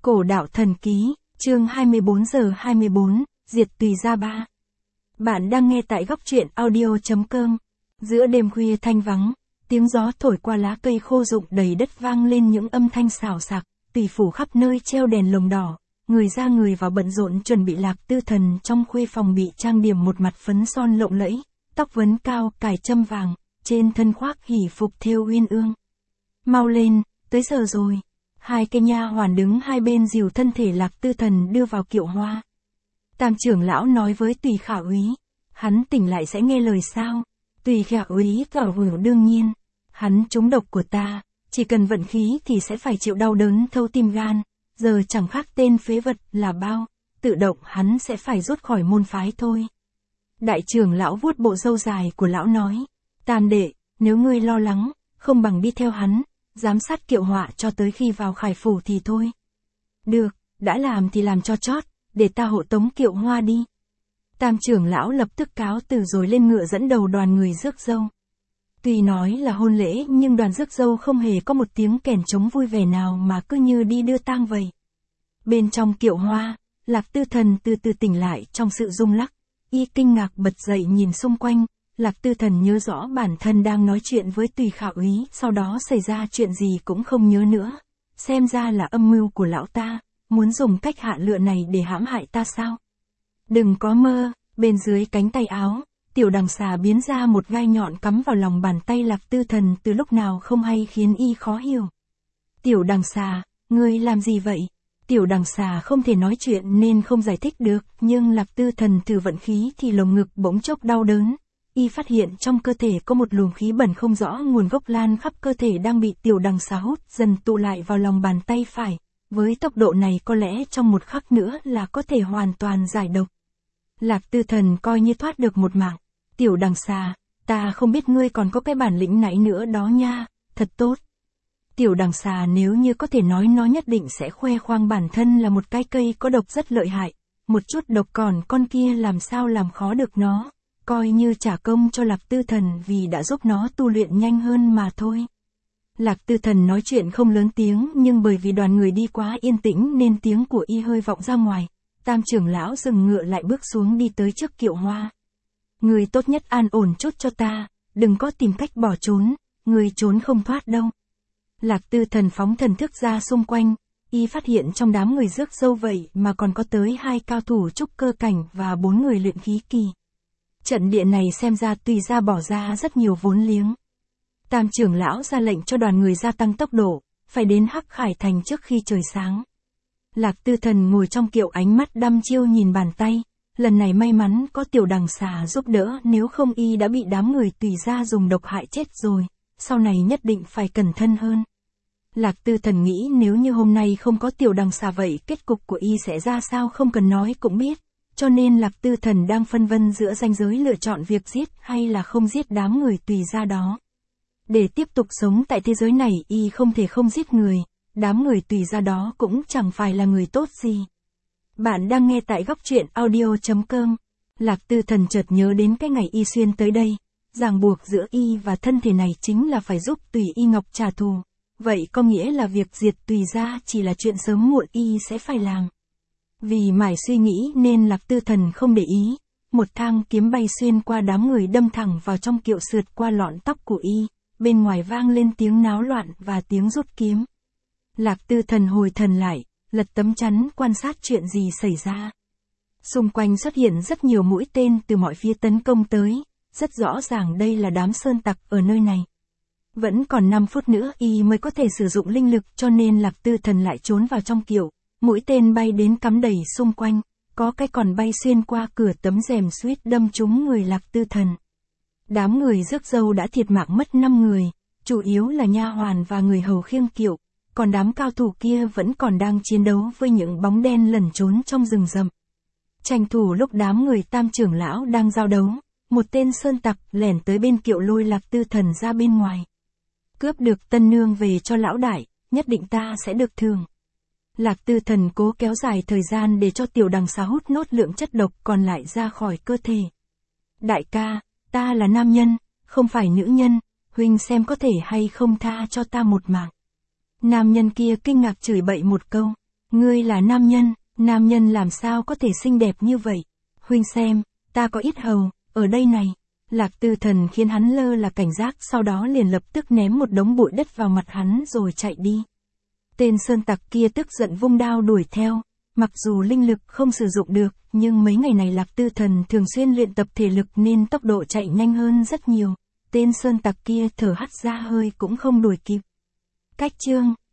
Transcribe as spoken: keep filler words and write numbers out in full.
Cổ đạo thần ký, chương hai mươi bốn giờ hai mươi bốn, diệt tùy gia ba. Bạn đang nghe tại góc truyện audio.com. Giữa đêm khuya thanh vắng, tiếng gió thổi qua lá cây khô rụng đầy đất vang lên những âm thanh xào xạc, tùy phủ khắp nơi treo đèn lồng đỏ, người ra người vào bận rộn chuẩn bị Lạc Tư Thần trong khuê phòng bị trang điểm một mặt phấn son lộng lẫy, tóc vấn cao, cài châm vàng, trên thân khoác hỷ phục thêu uyên ương. Mau lên, tới giờ rồi. Hai cây nha hoàn đứng hai bên dìu thân thể Lạc Tư Thần đưa vào kiệu hoa. Tam trưởng lão nói với Tùy Khả Úy, hắn tỉnh lại sẽ nghe lời sao? Tùy Khả Úy tỏ hữu đương nhiên, hắn trúng độc của ta, chỉ cần vận khí thì sẽ phải chịu đau đớn thâu tim gan, giờ chẳng khác tên phế vật là bao, tự động hắn sẽ phải rút khỏi môn phái thôi. Đại trưởng lão vuốt bộ râu dài của lão nói, Tam đệ, nếu ngươi lo lắng, không bằng đi theo hắn, giám sát kiệu họa cho tới khi vào Khải phủ thì thôi. Được, đã làm thì làm cho chót, để ta hộ tống kiệu hoa đi. Tam trưởng lão lập tức cáo từ rồi lên ngựa dẫn đầu đoàn người rước dâu. Tuy nói là hôn lễ nhưng đoàn rước dâu không hề có một tiếng kèn trống vui vẻ nào mà cứ như đi đưa tang vậy. Bên trong kiệu hoa, Lạc Tư Thần từ từ tỉnh lại trong sự rung lắc, y kinh ngạc bật dậy nhìn xung quanh. Lạc Tư Thần nhớ rõ bản thân đang nói chuyện với Tùy Khả Úy, sau đó xảy ra chuyện gì cũng không nhớ nữa. Xem ra là âm mưu của lão ta, muốn dùng cách hạ lựa này để hãm hại ta sao? Đừng có mơ, bên dưới cánh tay áo, tiểu đằng xà biến ra một gai nhọn cắm vào lòng bàn tay Lạc Tư Thần từ lúc nào không hay khiến y khó hiểu. Tiểu đằng xà, ngươi làm gì vậy? Tiểu đằng xà không thể nói chuyện nên không giải thích được, nhưng Lạc Tư Thần thử vận khí thì lồng ngực bỗng chốc đau đớn. Y phát hiện trong cơ thể có một luồng khí bẩn không rõ nguồn gốc lan khắp cơ thể đang bị tiểu đằng xà hút dần tụ lại vào lòng bàn tay phải. Với tốc độ này có lẽ trong một khắc nữa là có thể hoàn toàn giải độc. Lạc Tư Thần coi như thoát được một mạng. Tiểu đằng xà, ta không biết ngươi còn có cái bản lĩnh nãy nữa đó nha, thật tốt. Tiểu đằng xà nếu như có thể nói nó nhất định sẽ khoe khoang bản thân là một cái cây có độc rất lợi hại. Một chút độc còn con kia làm sao làm khó được nó. Coi như trả công cho Lạc Tư Thần vì đã giúp nó tu luyện nhanh hơn mà thôi. Lạc Tư Thần nói chuyện không lớn tiếng nhưng bởi vì đoàn người đi quá yên tĩnh nên tiếng của y hơi vọng ra ngoài. Tam trưởng lão dừng ngựa lại bước xuống đi tới trước kiệu hoa. Người tốt nhất an ổn chút cho ta, đừng có tìm cách bỏ trốn, người trốn không thoát đâu. Lạc Tư Thần phóng thần thức ra xung quanh, y phát hiện trong đám người rước dâu vậy mà còn có tới hai cao thủ trúc cơ cảnh và bốn người luyện khí kỳ. Trận địa này xem ra Tùy gia bỏ ra rất nhiều vốn liếng. Tam trưởng lão ra lệnh cho đoàn người gia tăng tốc độ, phải đến Hắc Khải Thành trước khi trời sáng. Lạc Tư Thần ngồi trong kiệu ánh mắt đăm chiêu nhìn bàn tay, lần này may mắn có tiểu đằng xà giúp đỡ nếu không y đã bị đám người Tùy gia dùng độc hại chết rồi, sau này nhất định phải cẩn thận hơn. Lạc Tư Thần nghĩ nếu như hôm nay không có tiểu đằng xà vậy kết cục của y sẽ ra sao không cần nói cũng biết. Cho nên Lạc Tư Thần đang phân vân giữa ranh giới lựa chọn việc giết hay là không giết đám người Tùy gia đó. Để tiếp tục sống tại thế giới này y không thể không giết người, đám người Tùy gia đó cũng chẳng phải là người tốt gì. Bạn đang nghe tại góc truyện audio.com. Lạc Tư Thần chợt nhớ đến cái ngày y xuyên tới đây, ràng buộc giữa y và thân thể này chính là phải giúp Tùy Y Ngọc trả thù. Vậy có nghĩa là việc diệt Tùy gia chỉ là chuyện sớm muộn y sẽ phải làm. Vì mải suy nghĩ nên Lạc Tư Thần không để ý, một thang kiếm bay xuyên qua đám người đâm thẳng vào trong kiệu sượt qua lọn tóc của y, bên ngoài vang lên tiếng náo loạn và tiếng rút kiếm. Lạc Tư Thần hồi thần lại, lật tấm chắn quan sát chuyện gì xảy ra. Xung quanh xuất hiện rất nhiều mũi tên từ mọi phía tấn công tới, rất rõ ràng đây là đám sơn tặc ở nơi này. Vẫn còn năm phút nữa y mới có thể sử dụng linh lực cho nên Lạc Tư Thần lại trốn vào trong kiệu. Mũi tên bay đến cắm đầy xung quanh, có cái còn bay xuyên qua cửa tấm rèm suýt đâm trúng người Lạc Tư Thần. Đám người rước dâu đã thiệt mạng mất năm người, chủ yếu là nha hoàn và người hầu khiêng kiệu, còn đám cao thủ kia vẫn còn đang chiến đấu với những bóng đen lẩn trốn trong rừng rậm. Tranh thủ lúc đám người Tam trưởng lão đang giao đấu, một tên sơn tặc lẻn tới bên kiệu lôi Lạc Tư Thần ra bên ngoài. Cướp được tân nương về cho lão đại, nhất định ta sẽ được thưởng. Lạc Tư Thần cố kéo dài thời gian để cho tiểu đằng xà hút nốt lượng chất độc còn lại ra khỏi cơ thể. Đại ca, ta là nam nhân, không phải nữ nhân, huynh xem có thể hay không tha cho ta một mạng. Nam nhân kia kinh ngạc chửi bậy một câu. Ngươi là nam nhân, nam nhân làm sao có thể xinh đẹp như vậy? Huynh xem, ta có ít hầu, ở đây này. Lạc Tư Thần khiến hắn lơ là cảnh giác, sau đó liền lập tức ném một đống bụi đất vào mặt hắn rồi chạy đi. Tên sơn tặc kia tức giận vung đao đuổi theo. Mặc dù linh lực không sử dụng được, nhưng mấy ngày này Lạc Tư Thần thường xuyên luyện tập thể lực nên tốc độ chạy nhanh hơn rất nhiều. Tên sơn tặc kia thở hắt ra hơi cũng không đuổi kịp. Cách chương